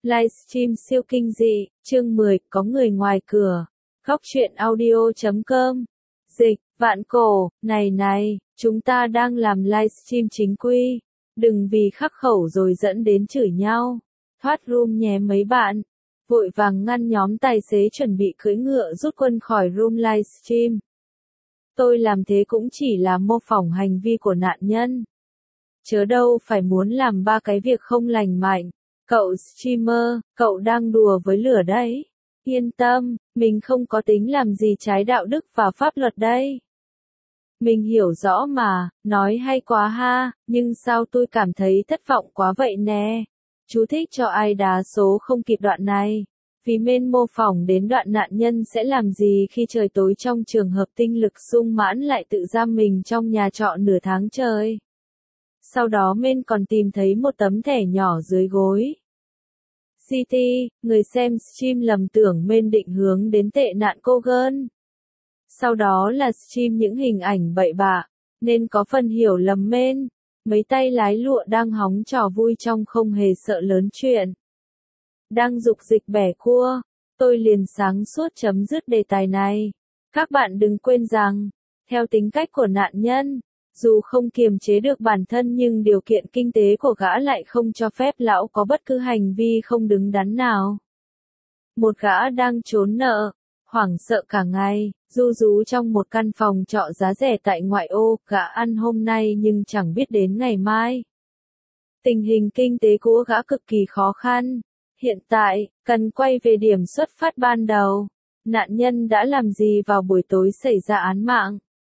Livestream siêu kinh dị, chương 10, có người ngoài cửa. Góc truyện audio.com. Dịch, Vạn Cổ, này, chúng ta đang làm livestream chính quy. Đừng vì khắc khẩu rồi dẫn đến chửi nhau. Thoát room nhé mấy bạn. Vội vàng ngăn nhóm tài xế chuẩn bị cưỡi ngựa rút quân khỏi room livestream. Tôi làm thế cũng chỉ là mô phỏng hành vi của nạn nhân. Chớ đâu phải muốn làm ba cái việc không lành mạnh. Cậu streamer, cậu đang đùa với lửa đấy. Yên tâm, mình không có tính làm gì trái đạo đức và pháp luật đây. Mình hiểu rõ mà, nói hay quá ha, nhưng sao tôi cảm thấy thất vọng quá vậy nè. Chú thích cho ai đá số không kịp đoạn này. Vì men mô phỏng đến đoạn nạn nhân sẽ làm gì khi trời tối trong trường hợp tinh lực sung mãn lại tự giam mình trong nhà trọ nửa tháng trời. Sau đó men còn tìm thấy một tấm thẻ nhỏ dưới gối. CT, người xem stream lầm tưởng men định hướng đến tệ nạn cô gơn. Sau đó là stream những hình ảnh bậy bạ, nên có phần hiểu lầm men. Mấy tay lái lụa đang hóng trò vui trong không hề sợ lớn chuyện. Đang dục dịch bẻ cua, tôi liền sáng suốt chấm dứt đề tài này. Các bạn đừng quên rằng, theo tính cách của nạn nhân, dù không kiềm chế được bản thân nhưng điều kiện kinh tế của gã lại không cho phép lão có bất cứ hành vi không đứng đắn nào. Một gã đang trốn nợ, hoảng sợ cả ngày, ru rú trong một căn phòng trọ giá rẻ tại ngoại ô, gã ăn hôm nay nhưng chẳng biết đến ngày mai. Tình hình kinh tế của gã cực kỳ khó khăn. Hiện tại, cần quay về điểm xuất phát ban đầu. Nạn nhân đã làm gì vào buổi tối xảy ra án mạng?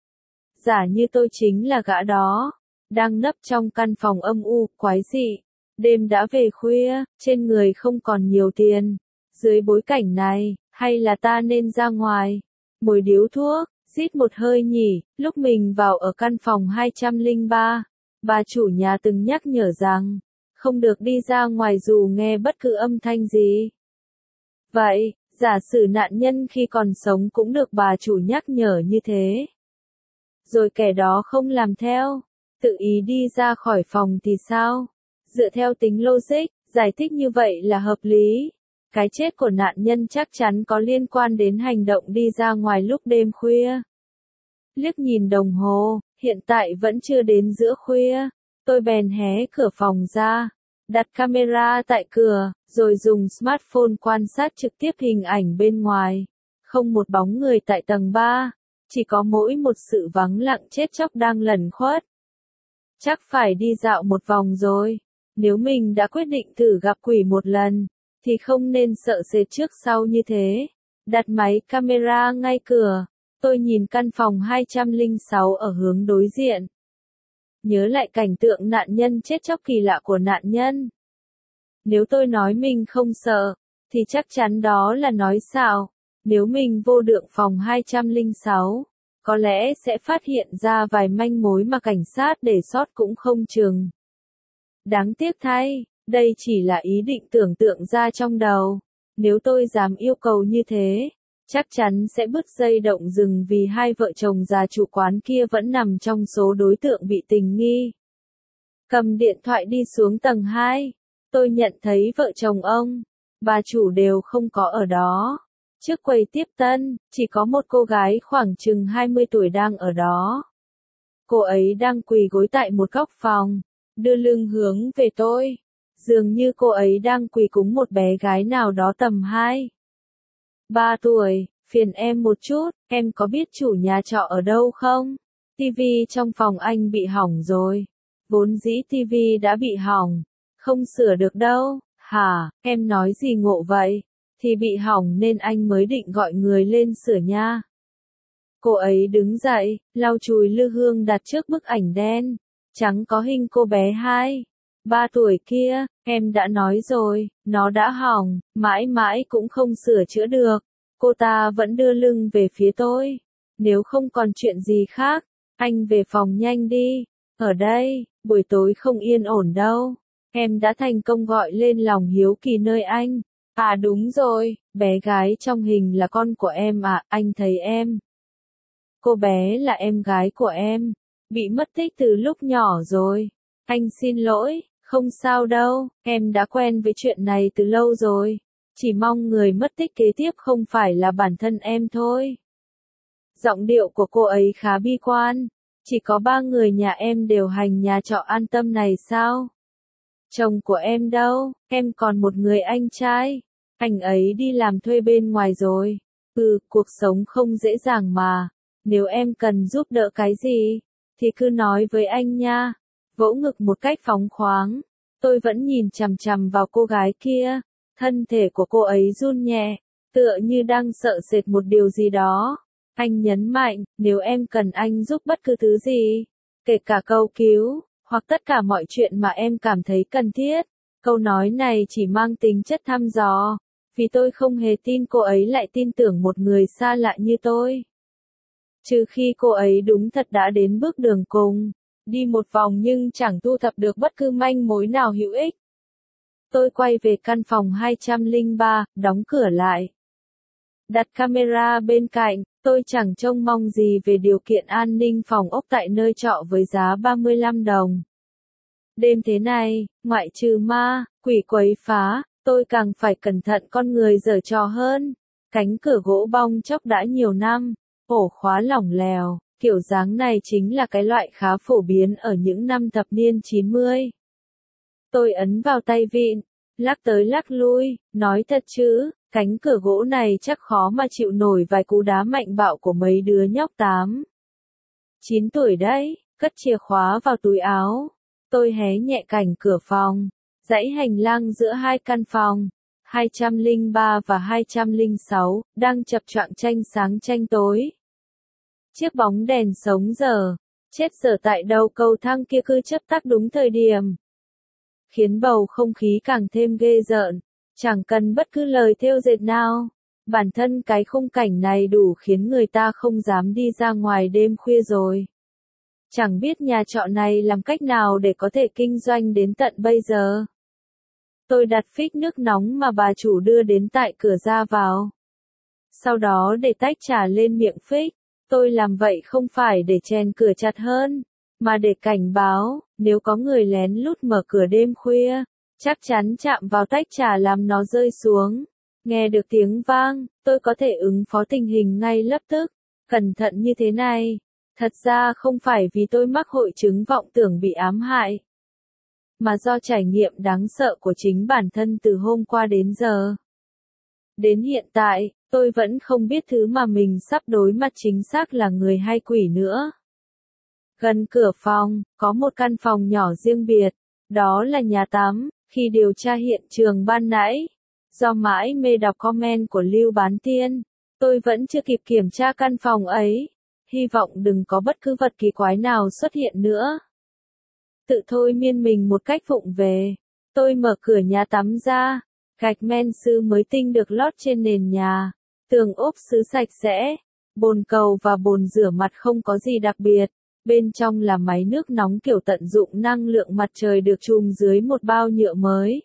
Giả như tôi chính là gã đó, đang nấp trong căn phòng âm u, quái dị. Đêm đã về khuya, trên người không còn nhiều tiền. Dưới bối cảnh này, hay là ta nên ra ngoài, mồi điếu thuốc, rít một hơi nhỉ? Lúc mình vào ở căn phòng 203, bà chủ nhà từng nhắc nhở rằng, không được đi ra ngoài dù nghe bất cứ âm thanh gì. Vậy, giả sử nạn nhân khi còn sống cũng được bà chủ nhắc nhở như thế. Rồi kẻ đó không làm theo, tự ý đi ra khỏi phòng thì sao? Dựa theo tính logic, giải thích như vậy là hợp lý. Cái chết của nạn nhân chắc chắn có liên quan đến hành động đi ra ngoài lúc đêm khuya. Liếc nhìn đồng hồ, hiện tại vẫn chưa đến giữa khuya. Tôi bèn hé cửa phòng ra, đặt camera tại cửa, rồi dùng smartphone quan sát trực tiếp hình ảnh bên ngoài. Không một bóng người tại tầng 3, chỉ có mỗi một sự vắng lặng chết chóc đang lẩn khuất. Chắc phải đi dạo một vòng rồi. Nếu mình đã quyết định thử gặp quỷ một lần, thì không nên sợ sệt trước sau như thế. Đặt máy camera ngay cửa, tôi nhìn căn phòng 206 ở hướng đối diện. Nhớ lại cảnh tượng nạn nhân chết chóc kỳ lạ của nạn nhân. Nếu tôi nói mình không sợ, thì chắc chắn đó là nói xạo. Nếu mình vô được phòng 206, có lẽ sẽ phát hiện ra vài manh mối mà cảnh sát để sót cũng không chừng. Đáng tiếc thay, đây chỉ là ý định tưởng tượng ra trong đầu. Nếu tôi dám yêu cầu như thế, chắc chắn sẽ bứt dây động rừng vì hai vợ chồng già chủ quán kia vẫn nằm trong số đối tượng bị tình nghi. Cầm điện thoại đi xuống tầng 2, tôi nhận thấy vợ chồng ông, bà chủ đều không có ở đó. Trước quầy tiếp tân, chỉ có một cô gái khoảng chừng 20 tuổi đang ở đó. Cô ấy đang quỳ gối tại một góc phòng, đưa lưng hướng về tôi. Dường như cô ấy đang quỳ cúng một bé gái nào đó tầm 3 tuổi, phiền em một chút, em có biết chủ nhà trọ ở đâu không? TV trong phòng anh bị hỏng rồi. Vốn dĩ TV đã bị hỏng, không sửa được đâu. Hả, em nói gì ngộ vậy? Thì bị hỏng nên anh mới định gọi người lên sửa nha. Cô ấy đứng dậy, lau chùi lư hương đặt trước bức ảnh đen trắng có hình cô bé 3 tuổi kia. Em đã nói rồi, nó đã hỏng, mãi mãi cũng không sửa chữa được. Cô ta vẫn đưa lưng về phía tôi. Nếu không còn chuyện gì khác, anh về phòng nhanh đi. Ở đây, buổi tối không yên ổn đâu. Em đã thành công gọi lên lòng hiếu kỳ nơi anh. À đúng rồi, bé gái trong hình là con của em à, anh thấy em. Cô bé là em gái của em, bị mất tích từ lúc nhỏ rồi. Anh xin lỗi, Không sao đâu, em đã quen với chuyện này từ lâu rồi. Chỉ mong người mất tích kế tiếp không phải là bản thân em thôi. Giọng điệu của cô ấy khá bi quan. Chỉ có 3 người nhà em đều hành nhà trọ an tâm này sao? Chồng của em đâu, em còn một người anh trai. Anh ấy đi làm thuê bên ngoài rồi. Cuộc sống không dễ dàng mà. Nếu em cần giúp đỡ cái gì, thì cứ nói với anh nha. Vỗ ngực một cách phóng khoáng. Tôi vẫn nhìn chằm chằm vào cô gái kia. Thân thể của cô ấy run nhẹ, tựa như đang sợ sệt một điều gì đó. Anh nhấn mạnh, nếu em cần anh giúp bất cứ thứ gì, kể cả cầu cứu, hoặc tất cả mọi chuyện mà em cảm thấy cần thiết. Câu nói này chỉ mang tính chất thăm dò, vì tôi không hề tin cô ấy lại tin tưởng một người xa lạ như tôi. Trừ khi cô ấy đúng thật đã đến bước đường cùng, đi một vòng nhưng chẳng thu thập được bất cứ manh mối nào hữu ích. Tôi quay về căn phòng 203, đóng cửa lại. Đặt camera bên cạnh, tôi chẳng trông mong gì về điều kiện an ninh phòng ốc tại nơi trọ với giá 35 đồng. Đêm thế này, ngoại trừ ma, quỷ quấy phá, tôi càng phải cẩn thận con người giở trò hơn. Cánh cửa gỗ bong chóc đã nhiều năm, ổ khóa lỏng lẻo, kiểu dáng này chính là cái loại khá phổ biến ở những năm thập niên 90. Tôi ấn vào tay vịn, lắc tới lắc lui, nói thật chứ, cánh cửa gỗ này chắc khó mà chịu nổi vài cú đá mạnh bạo của mấy đứa nhóc 9 tuổi đấy, cất chìa khóa vào túi áo. Tôi hé nhẹ cành cửa phòng, dãy hành lang giữa hai căn phòng, 203 và 206, đang chập choạng tranh sáng tranh tối. Chiếc bóng đèn sống giờ, chết giờ tại đầu cầu thang kia cứ chớp tắt đúng thời điểm. Khiến bầu không khí càng thêm ghê rợn, chẳng cần bất cứ lời thêu dệt nào. Bản thân cái khung cảnh này đủ khiến người ta không dám đi ra ngoài đêm khuya rồi. Chẳng biết nhà trọ này làm cách nào để có thể kinh doanh đến tận bây giờ. Tôi đặt phích nước nóng mà bà chủ đưa đến tại cửa ra vào. Sau đó để tách trà lên miệng phích. Tôi làm vậy không phải để chèn cửa chặt hơn, mà để cảnh báo, nếu có người lén lút mở cửa đêm khuya, chắc chắn chạm vào tách trà làm nó rơi xuống. Nghe được tiếng vang, tôi có thể ứng phó tình hình ngay lập tức. Cẩn thận như thế này, thật ra không phải vì tôi mắc hội chứng vọng tưởng bị ám hại, mà do trải nghiệm đáng sợ của chính bản thân từ hôm qua đến giờ. Đến hiện tại, tôi vẫn không biết thứ mà mình sắp đối mặt chính xác là người hay quỷ nữa. Gần cửa phòng, có một căn phòng nhỏ riêng biệt, đó là nhà tắm. Khi điều tra hiện trường ban nãy, do mãi mê đọc comment của Lưu Bán Tiên, tôi vẫn chưa kịp kiểm tra căn phòng ấy, hy vọng đừng có bất cứ vật kỳ quái nào xuất hiện nữa. Tự thôi miên mình một cách vụng về, tôi mở cửa nhà tắm ra, gạch men sứ mới tinh được lót trên nền nhà, tường ốp sứ sạch sẽ, bồn cầu và bồn rửa mặt không có gì đặc biệt. Bên trong là máy nước nóng kiểu tận dụng năng lượng mặt trời được chùm dưới một bao nhựa mới.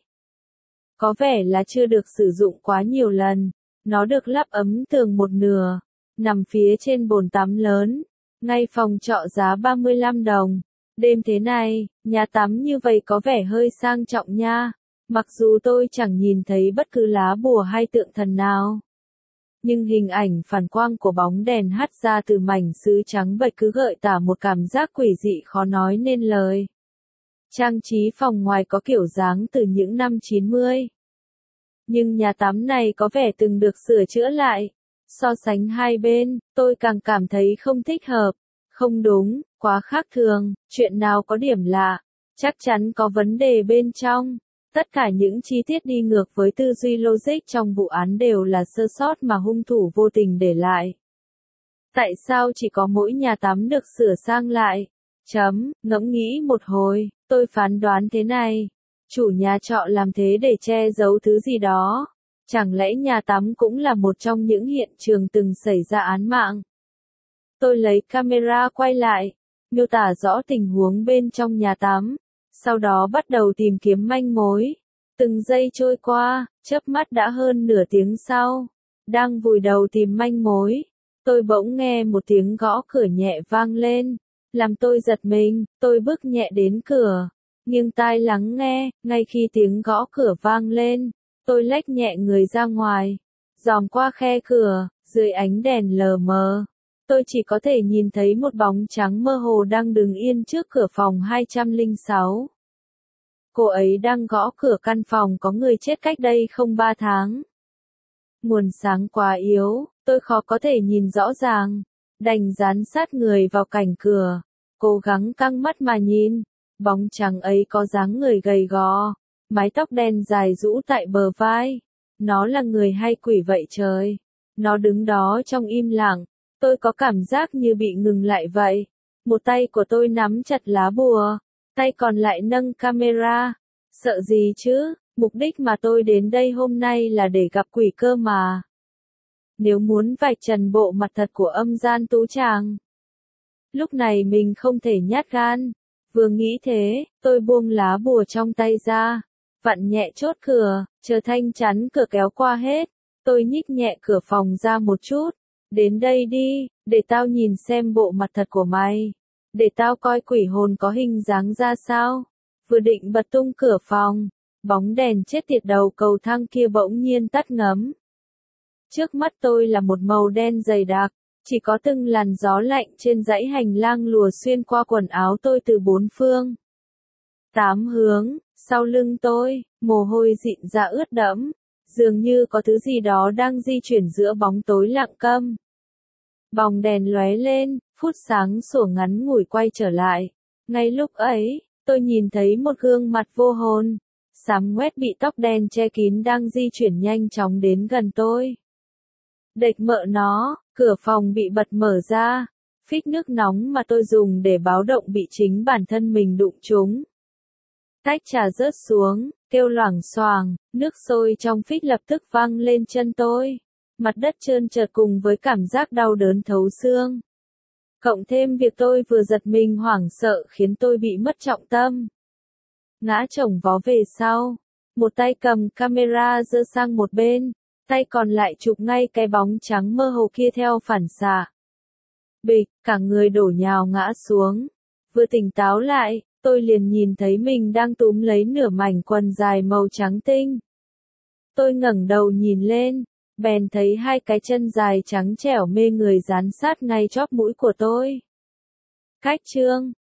Có vẻ là chưa được sử dụng quá nhiều lần. Nó được lắp ấm tường một nửa, nằm phía trên bồn tắm lớn. Ngay phòng trọ giá 35 đồng. Đêm thế này, nhà tắm như vậy có vẻ hơi sang trọng nha. Mặc dù tôi chẳng nhìn thấy bất cứ lá bùa hay tượng thần nào. Nhưng hình ảnh phản quang của bóng đèn hắt ra từ mảnh sứ trắng bệch cứ gợi tả một cảm giác quỷ dị khó nói nên lời. Trang trí phòng ngoài có kiểu dáng từ những năm 90. Nhưng nhà tắm này có vẻ từng được sửa chữa lại. So sánh hai bên, tôi càng cảm thấy không thích hợp, không đúng, quá khác thường, chuyện nào có điểm lạ, chắc chắn có vấn đề bên trong. Tất cả những chi tiết đi ngược với tư duy logic trong vụ án đều là sơ sót mà hung thủ vô tình để lại. Tại sao chỉ có mỗi nhà tắm được sửa sang lại? Ngẫm nghĩ một hồi, tôi phán đoán thế này. Chủ nhà trọ làm thế để che giấu thứ gì đó. Chẳng lẽ nhà tắm cũng là một trong những hiện trường từng xảy ra án mạng? Tôi lấy camera quay lại, miêu tả rõ tình huống bên trong nhà tắm. Sau đó bắt đầu tìm kiếm manh mối. Từng giây trôi qua, chớp mắt đã hơn nửa tiếng sau. Đang vùi đầu tìm manh mối, tôi bỗng nghe một tiếng gõ cửa nhẹ vang lên. Làm tôi giật mình, tôi bước nhẹ đến cửa. nghiêng tai lắng nghe, ngay khi tiếng gõ cửa vang lên, tôi lách nhẹ người ra ngoài, dòm qua khe cửa, dưới ánh đèn lờ mờ. Tôi chỉ có thể nhìn thấy một bóng trắng mơ hồ đang đứng yên trước cửa phòng 206. Cô ấy đang gõ cửa căn phòng có người chết cách đây không 3 tháng. Nguồn sáng quá yếu, tôi khó có thể nhìn rõ ràng, đành dán sát người vào cảnh cửa, cố gắng căng mắt mà nhìn. Bóng trắng ấy có dáng người gầy gò, mái tóc đen dài rũ tại bờ vai. Nó là người hay quỷ vậy trời? Nó đứng đó trong im lặng, tôi có cảm giác như bị ngừng lại vậy. Một tay của tôi nắm chặt lá bùa, tay còn lại nâng camera. Sợ gì chứ, mục đích mà tôi đến đây hôm nay là để gặp quỷ cơ mà. Nếu muốn vạch trần bộ mặt thật của âm gian tú tràng. Lúc này mình không thể nhát gan. Vừa nghĩ thế, tôi buông lá bùa trong tay ra, vặn nhẹ chốt cửa, chờ thanh chắn cửa kéo qua hết. Tôi nhích nhẹ cửa phòng ra một chút. Đến đây đi, để tao nhìn xem bộ mặt thật của mày. Để tao coi quỷ hồn có hình dáng ra sao. Vừa định bật tung cửa phòng, bóng đèn chết tiệt đầu cầu thang kia bỗng nhiên tắt ngấm. Trước mắt tôi là một màu đen dày đặc, chỉ có từng làn gió lạnh trên dãy hành lang lùa xuyên qua quần áo tôi từ bốn phương. 8 hướng, sau lưng tôi, mồ hôi dịn ra ướt đẫm, dường như có thứ gì đó đang di chuyển giữa bóng tối lặng câm. Bóng đèn lóe lên, phút sáng sủa ngắn ngủi quay trở lại. Ngay lúc ấy, tôi nhìn thấy một gương mặt vô hồn, xám ngoét bị tóc đen che kín đang di chuyển nhanh chóng đến gần tôi. Đệt mợ nó, cửa phòng bị bật mở ra, phích nước nóng mà tôi dùng để báo động bị chính bản thân mình đụng trúng. Tách trà rớt xuống, kêu loảng xoảng, nước sôi trong phích lập tức văng lên chân tôi. Mặt đất trơn trượt cùng với cảm giác đau đớn thấu xương. Cộng thêm việc tôi vừa giật mình hoảng sợ khiến tôi bị mất trọng tâm. Ngã chồng vó về sau, một tay cầm camera giơ sang một bên, tay còn lại chụp ngay cái bóng trắng mơ hồ kia theo phản xạ. Bịch, cả người đổ nhào ngã xuống. Vừa tỉnh táo lại, tôi liền nhìn thấy mình đang túm lấy nửa mảnh quần dài màu trắng tinh. Tôi ngẩng đầu nhìn lên, bèn thấy hai cái chân dài trắng trẻo mê người dán sát ngay chóp mũi của tôi. Cách chương